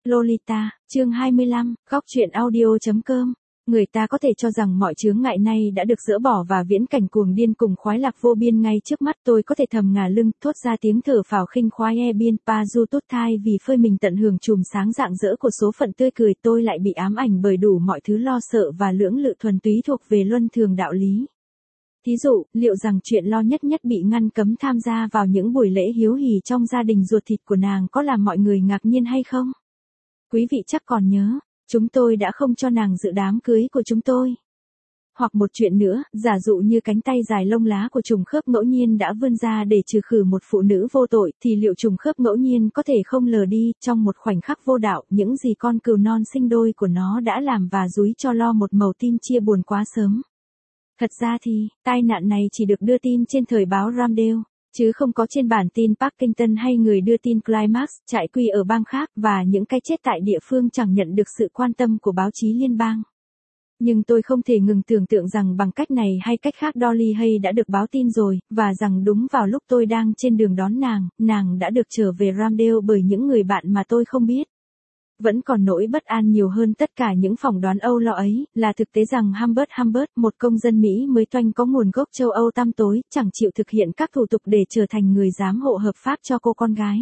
Lolita, chương 25, góc truyện audio.com. Người ta có thể cho rằng mọi chướng ngại này đã được dỡ bỏ và viễn cảnh cuồng điên cùng khoái lạc vô biên ngay trước mắt. Tôi có thể thầm ngả lưng, thốt ra tiếng thở phào khinh khoái e biên pa du tốt thai vì phơi mình tận hưởng chùm sáng rạng rỡ của số phận tươi cười. Tôi lại bị ám ảnh bởi đủ mọi thứ lo sợ và lưỡng lự thuần túy thuộc về luân thường đạo lý. Thí dụ, liệu rằng chuyện lo nhất bị ngăn cấm tham gia vào những buổi lễ hiếu hỉ trong gia đình ruột thịt của nàng có làm mọi người ngạc nhiên hay không? Quý vị chắc còn nhớ, chúng tôi đã không cho nàng dự đám cưới của chúng tôi. Hoặc một chuyện nữa, giả dụ như cánh tay dài lông lá của trùng khớp ngẫu nhiên đã vươn ra để trừ khử một phụ nữ vô tội, thì liệu trùng khớp ngẫu nhiên có thể không lờ đi, trong một khoảnh khắc vô đạo, những gì con cừu non sinh đôi của nó đã làm và dúi cho lo một mẩu tin chia buồn quá sớm. Thật ra thì, tai nạn này chỉ được đưa tin trên thời báo Ramdale, chứ không có trên bản tin Parkington hay người đưa tin Climax, trại quy ở bang khác, và những cái chết tại địa phương chẳng nhận được sự quan tâm của báo chí liên bang. Nhưng tôi không thể ngừng tưởng tượng rằng bằng cách này hay cách khác Dolly Hay đã được báo tin rồi, và rằng đúng vào lúc tôi đang trên đường đón nàng đã được trở về Ramdale bởi những người bạn mà tôi không biết. Vẫn còn nỗi bất an nhiều hơn tất cả những phỏng đoán âu lo ấy, là thực tế rằng Humbert, một công dân Mỹ mới toanh có nguồn gốc châu Âu tăm tối, chẳng chịu thực hiện các thủ tục để trở thành người giám hộ hợp pháp cho cô con gái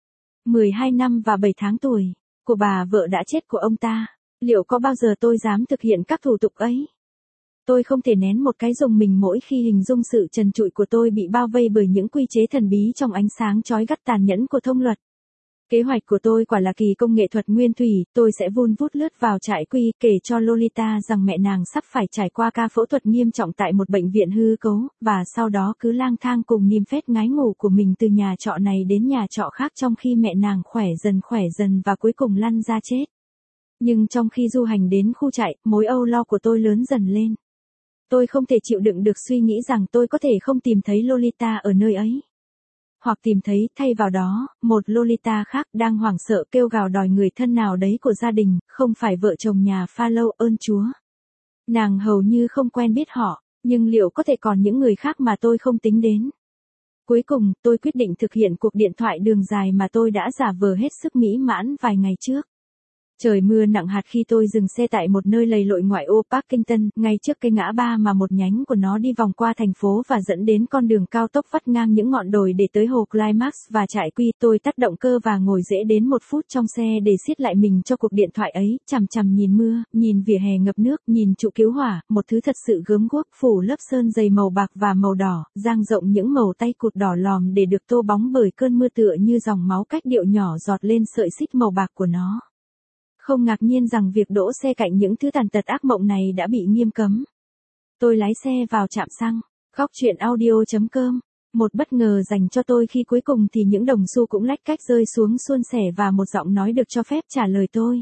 12 năm và 7 tháng tuổi của bà vợ đã chết của ông ta. Liệu có bao giờ tôi dám thực hiện các thủ tục ấy? Tôi không thể nén một cái rùng mình mỗi khi hình dung sự trần trụi của tôi bị bao vây bởi những quy chế thần bí trong ánh sáng chói gắt tàn nhẫn của thông luật. Kế hoạch của tôi quả là kỳ công nghệ thuật nguyên thủy. Tôi sẽ vun vút lướt vào trại quy, kể cho Lolita rằng mẹ nàng sắp phải trải qua ca phẫu thuật nghiêm trọng tại một bệnh viện hư cấu, và sau đó cứ lang thang cùng niềm phét ngái ngủ của mình từ nhà trọ này đến nhà trọ khác trong khi mẹ nàng khỏe dần và cuối cùng lăn ra chết. Nhưng trong khi du hành đến khu trại, mối âu lo của tôi lớn dần lên. Tôi không thể chịu đựng được suy nghĩ rằng tôi có thể không tìm thấy Lolita ở nơi ấy. Hoặc tìm thấy, thay vào đó, một Lolita khác đang hoảng sợ kêu gào đòi người thân nào đấy của gia đình, không phải vợ chồng nhà Farlow, ơn Chúa. Nàng hầu như không quen biết họ, nhưng liệu có thể còn những người khác mà tôi không tính đến? Cuối cùng, tôi quyết định thực hiện cuộc điện thoại đường dài mà tôi đã giả vờ hết sức mỹ mãn vài ngày trước. Trời mưa nặng hạt khi tôi dừng xe tại một nơi lầy lội ngoại ô Parkington, ngay trước cái ngã ba mà một nhánh của nó đi vòng qua thành phố và dẫn đến con đường cao tốc vắt ngang những ngọn đồi để tới hồ Climax và trại quy. Tôi tắt động cơ và ngồi rễ đến 1 phút trong xe để siết lại mình cho cuộc điện thoại ấy, chằm nhìn mưa, nhìn vỉa hè ngập nước, nhìn trụ cứu hỏa, một thứ thật sự gớm ghuốc phủ lớp sơn dày màu bạc và màu đỏ, dang rộng những màu tay cụt đỏ lòm để được tô bóng bởi cơn mưa tựa như dòng máu cách điệu nhỏ giọt lên sợi xích màu bạc của nó. Không ngạc nhiên rằng việc đỗ xe cạnh những thứ tàn tật ác mộng này đã bị nghiêm cấm. Tôi lái xe vào trạm xăng, góc truyện audio.com. Một bất ngờ dành cho tôi khi cuối cùng thì những đồng xu cũng lách cách rơi xuống suôn sẻ và một giọng nói được cho phép trả lời tôi.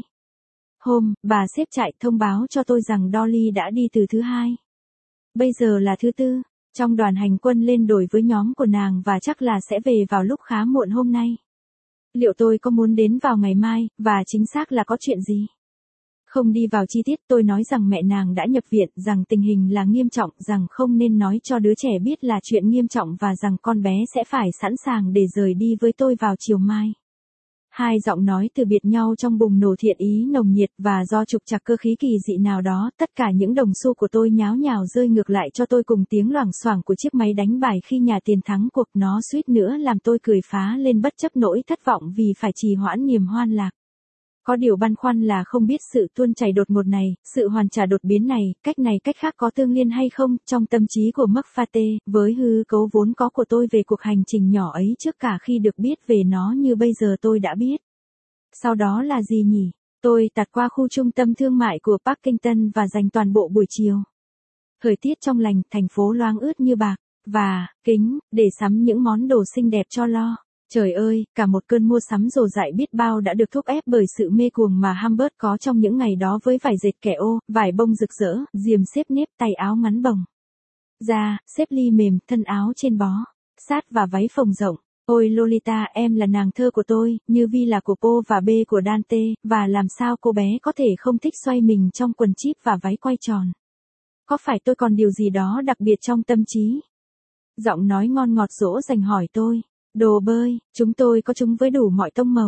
Bà sếp trại thông báo cho tôi rằng Dolly đã đi từ thứ Hai. Bây giờ là thứ Tư, trong đoàn hành quân lên đồi với nhóm của nàng và chắc là sẽ về vào lúc khá muộn hôm nay. Liệu tôi có muốn đến vào ngày mai, và chính xác là có chuyện gì? Không đi vào chi tiết, tôi nói rằng mẹ nàng đã nhập viện, rằng tình hình là nghiêm trọng, rằng không nên nói cho đứa trẻ biết là chuyện nghiêm trọng và rằng con bé sẽ phải sẵn sàng để rời đi với tôi vào chiều mai. Hai giọng nói từ biệt nhau trong bùng nổ thiện ý nồng nhiệt và do trục trặc cơ khí kỳ dị nào đó, tất cả những đồng xu của tôi nháo nhào rơi ngược lại cho tôi cùng tiếng loảng xoảng của chiếc máy đánh bài khi nhà tiền thắng cuộc. Nó suýt nữa làm tôi cười phá lên bất chấp nỗi thất vọng vì phải trì hoãn niềm hoan lạc. Có điều băn khoăn là không biết sự tuôn chảy đột ngột này, sự hoàn trả đột biến này cách khác có tương liên hay không trong tâm trí của McFate với hư cấu vốn có của tôi về cuộc hành trình nhỏ ấy trước cả khi được biết về nó như bây giờ tôi đã biết. Sau đó là gì nhỉ? Tôi tạt qua khu trung tâm thương mại của Parkington và dành toàn bộ buổi chiều. Thời tiết trong lành, thành phố loáng ướt như bạc, và kính, để sắm những món đồ xinh đẹp cho lo. Trời ơi, cả một cơn mua sắm rồ dại biết bao đã được thúc ép bởi sự mê cuồng mà Humbert có trong những ngày đó với vải dệt kẻ ô, vải bông rực rỡ, diềm xếp nếp, tay áo ngắn bồng da, xếp ly mềm, thân áo trên bó sát và váy phồng rộng. Ôi Lolita, em là nàng thơ của tôi, như Vi là của Po và B của Dante, và làm sao cô bé có thể không thích xoay mình trong quần chíp và váy quay tròn? Có phải tôi còn điều gì đó đặc biệt trong tâm trí? Giọng nói ngon ngọt dỗ dành hỏi tôi. Đồ bơi, chúng tôi có chúng với đủ mọi tông màu.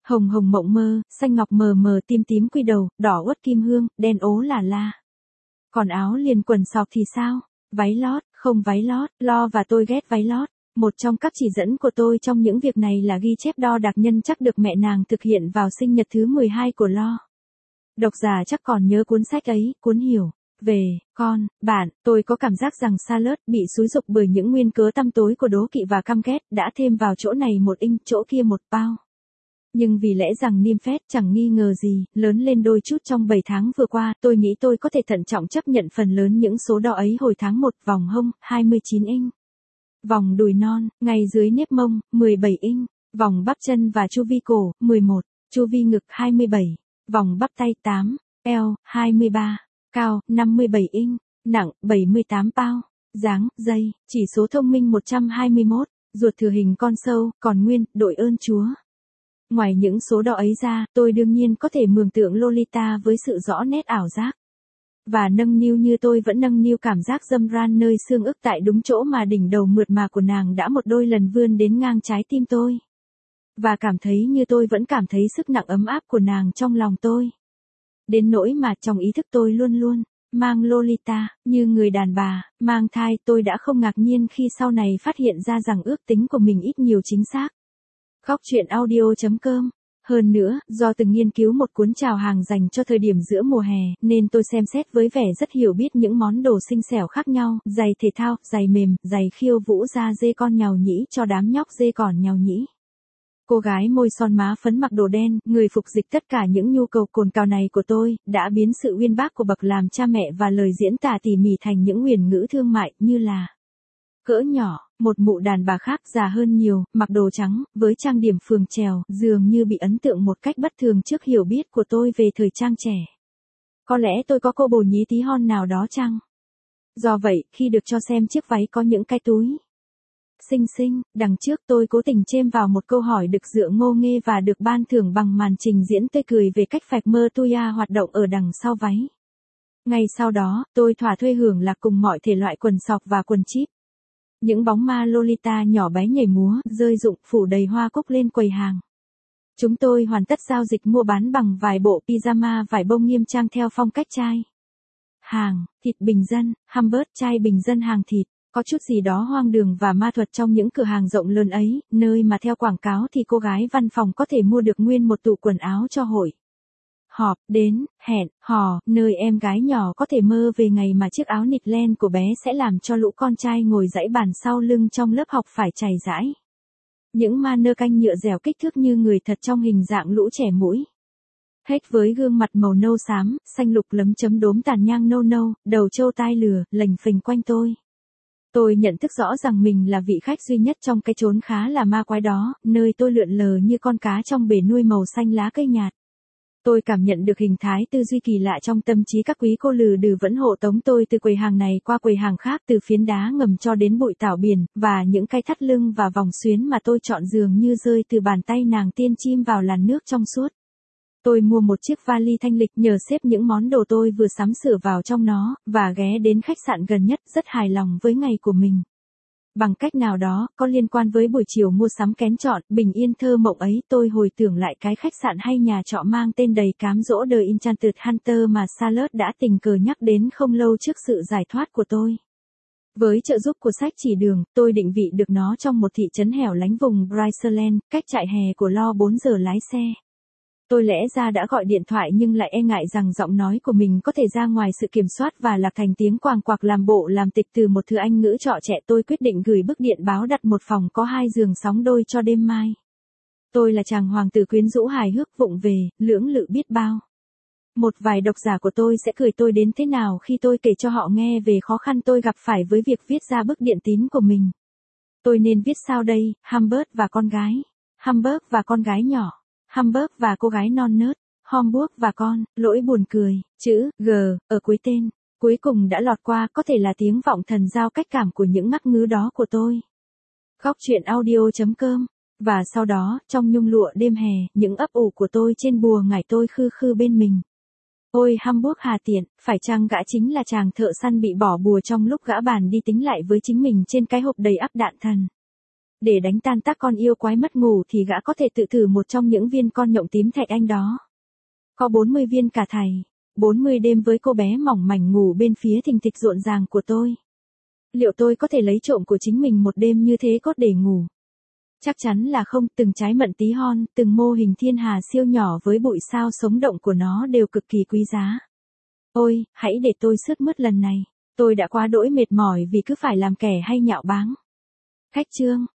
hồng hồng mộng mơ, xanh ngọc mờ mờ, tím tím quy đầu, đỏ uất kim hương, đen ố là la. Còn áo liền quần sọc thì sao? Váy lót, không váy lót, Lo và tôi ghét váy lót. Một trong các chỉ dẫn của tôi trong những việc này là ghi chép đo đạc nhân chắc được mẹ nàng thực hiện vào sinh nhật thứ 12 của Lo. Độc giả chắc còn nhớ cuốn sách ấy, cuốn Hiểu về con, bạn. Tôi có cảm giác rằng Charlotte bị xúi giục bởi những nguyên cớ tăm tối của đố kỵ và căm ghét, đã thêm vào chỗ này một inch, chỗ kia một pound. Nhưng vì lẽ rằng Nymphet chẳng nghi ngờ gì, lớn lên đôi chút trong 7 tháng vừa qua, tôi nghĩ tôi có thể thận trọng chấp nhận phần lớn những số đo ấy. Hồi tháng 1, vòng hông, 29 inch. Vòng đùi non, ngay dưới nếp mông, 17 inch. Vòng bắp chân và chu vi cổ, 11. Chu vi ngực, 27. Vòng bắp tay, 8. Eo, 23. Cao, 57 inch. Nặng, 78 pound. Dáng, dây, chỉ số thông minh 121. Ruột thừa hình con sâu, còn nguyên, đội ơn Chúa. Ngoài những số đo ấy ra, tôi đương nhiên có thể mường tượng Lolita với sự rõ nét ảo giác. Và nâng niu như tôi vẫn nâng niu cảm giác dâm ran nơi xương ức tại đúng chỗ mà đỉnh đầu mượt mà của nàng đã một đôi lần vươn đến ngang trái tim tôi. Và cảm thấy như tôi vẫn cảm thấy sức nặng ấm áp của nàng trong lòng tôi. Đến nỗi mà trong ý thức tôi luôn luôn mang Lolita, như người đàn bà, mang thai. Tôi đã không ngạc nhiên khi sau này phát hiện ra rằng ước tính của mình ít nhiều chính xác. Góc truyện audio.com. Hơn nữa, do từng nghiên cứu một cuốn chào hàng dành cho thời điểm giữa mùa hè, nên tôi xem xét với vẻ rất hiểu biết những món đồ xinh xẻo khác nhau, giày thể thao, giày mềm, giày khiêu vũ da dê con nhàu nhĩ cho đám nhóc dê còn nhàu nhĩ. Cô gái môi son má phấn mặc đồ đen, người phục dịch tất cả những nhu cầu cồn cào này của tôi, đã biến sự uyên bác của bậc làm cha mẹ và lời diễn tả tỉ mỉ thành những nguyền ngữ thương mại, như là cỡ nhỏ. Một mụ đàn bà khác già hơn nhiều, mặc đồ trắng, với trang điểm phường trèo, dường như bị ấn tượng một cách bất thường trước hiểu biết của tôi về thời trang trẻ. Có lẽ tôi có cô bồ nhí tí hon nào đó chăng? Do vậy, khi được cho xem chiếc váy có những cái túi xinh xinh, đằng trước tôi cố tình chêm vào một câu hỏi được dựa ngô nghê và được ban thưởng bằng màn trình diễn tươi cười về cách phạch mơ tuya hoạt động ở đằng sau váy. Ngay sau đó, tôi thỏa thuê hưởng lạc cùng mọi thể loại quần sọc và quần chip. Những bóng ma Lolita nhỏ bé nhảy múa, rơi rụng, phủ đầy hoa cúc lên quầy hàng. Chúng tôi hoàn tất giao dịch mua bán bằng vài bộ pyjama vải bông nghiêm trang theo phong cách trai hàng, thịt bình dân, hamburger trai bình dân hàng thịt. Có chút gì đó hoang đường và ma thuật trong những cửa hàng rộng lớn ấy, nơi mà theo quảng cáo thì cô gái văn phòng có thể mua được nguyên một tủ quần áo cho hội họp, đến, hẹn, hò, nơi em gái nhỏ có thể mơ về ngày mà chiếc áo nịt len của bé sẽ làm cho lũ con trai ngồi dãy bàn sau lưng trong lớp học phải chày dãi. Những mannequin nhựa dẻo kích thước như người thật trong hình dạng lũ trẻ mũi. Hết với gương mặt màu nâu xám, xanh lục lấm chấm đốm tàn nhang nâu nâu, đầu trâu tai lừa, lềnh phềnh quanh tôi. Tôi nhận thức rõ rằng mình là vị khách duy nhất trong cái chốn khá là ma quái đó, nơi tôi lượn lờ như con cá trong bể nuôi màu xanh lá cây nhạt. Tôi cảm nhận được hình thái tư duy kỳ lạ trong tâm trí các quý cô lừ đừ vẫn hộ tống tôi từ quầy hàng này qua quầy hàng khác, từ phiến đá ngầm cho đến bụi tảo biển, và những cái thắt lưng và vòng xuyến mà tôi chọn dường như rơi từ bàn tay nàng tiên chim vào làn nước trong suốt. Tôi mua một chiếc vali thanh lịch nhờ xếp những món đồ tôi vừa sắm sửa vào trong nó, và ghé đến khách sạn gần nhất rất hài lòng với ngày của mình. Bằng cách nào đó, có liên quan với buổi chiều mua sắm kén chọn, bình yên thơ mộng ấy, tôi hồi tưởng lại cái khách sạn hay nhà trọ mang tên đầy cám dỗ The Enchanted Hunter mà Charlotte đã tình cờ nhắc đến không lâu trước sự giải thoát của tôi. Với trợ giúp của sách chỉ đường, tôi định vị được nó trong một thị trấn hẻo lánh vùng Bryceland, cách trại hè của Lo 4 giờ lái xe. Tôi lẽ ra đã gọi điện thoại nhưng lại e ngại rằng giọng nói của mình có thể ra ngoài sự kiểm soát và lạc thành tiếng quàng quạc làm bộ làm tịch từ một thứ Anh ngữ trọ trẻ. Tôi quyết định gửi bức điện báo đặt một phòng có 2 giường sóng đôi cho đêm mai. Tôi là chàng hoàng tử quyến rũ hài hước vụng về, lưỡng lự biết bao. Một vài độc giả của tôi sẽ cười tôi đến thế nào khi tôi kể cho họ nghe về khó khăn tôi gặp phải với việc viết ra bức điện tín của mình. Tôi nên viết sao đây? Hamburg và con gái. Hamburg và con gái nhỏ. Hamburg và cô gái non nớt, Homburg và con, lỗi buồn cười, chữ G, ở cuối tên, cuối cùng đã lọt qua, có thể là tiếng vọng thần giao cách cảm của những ngắc ngứ đó của tôi. Góc truyện audio.com. Và sau đó, trong nhung lụa đêm hè, những ấp ủ của tôi trên bùa ngải tôi khư khư bên mình. Ôi Hamburg hà tiện, phải chăng gã chính là chàng thợ săn bị bỏ bùa trong lúc gã bàn đi tính lại với chính mình trên cái hộp đầy ắp đạn thần. Để đánh tan tác con yêu quái mất ngủ thì gã có thể tự thử một trong những viên con nhộng tím thạch anh đó. Có 40 viên cả thầy. 40 đêm với cô bé mỏng mảnh ngủ bên phía thình thịch rộn ràng của tôi. Liệu tôi có thể lấy trộm của chính mình một đêm như thế cốt để ngủ? Chắc chắn là không, từng trái mận tí hon, từng mô hình thiên hà siêu nhỏ với bụi sao sống động của nó đều cực kỳ quý giá. Ôi, hãy để tôi sướt mướt lần này. Tôi đã quá đỗi mệt mỏi vì cứ phải làm kẻ hay nhạo báng. Khách trương.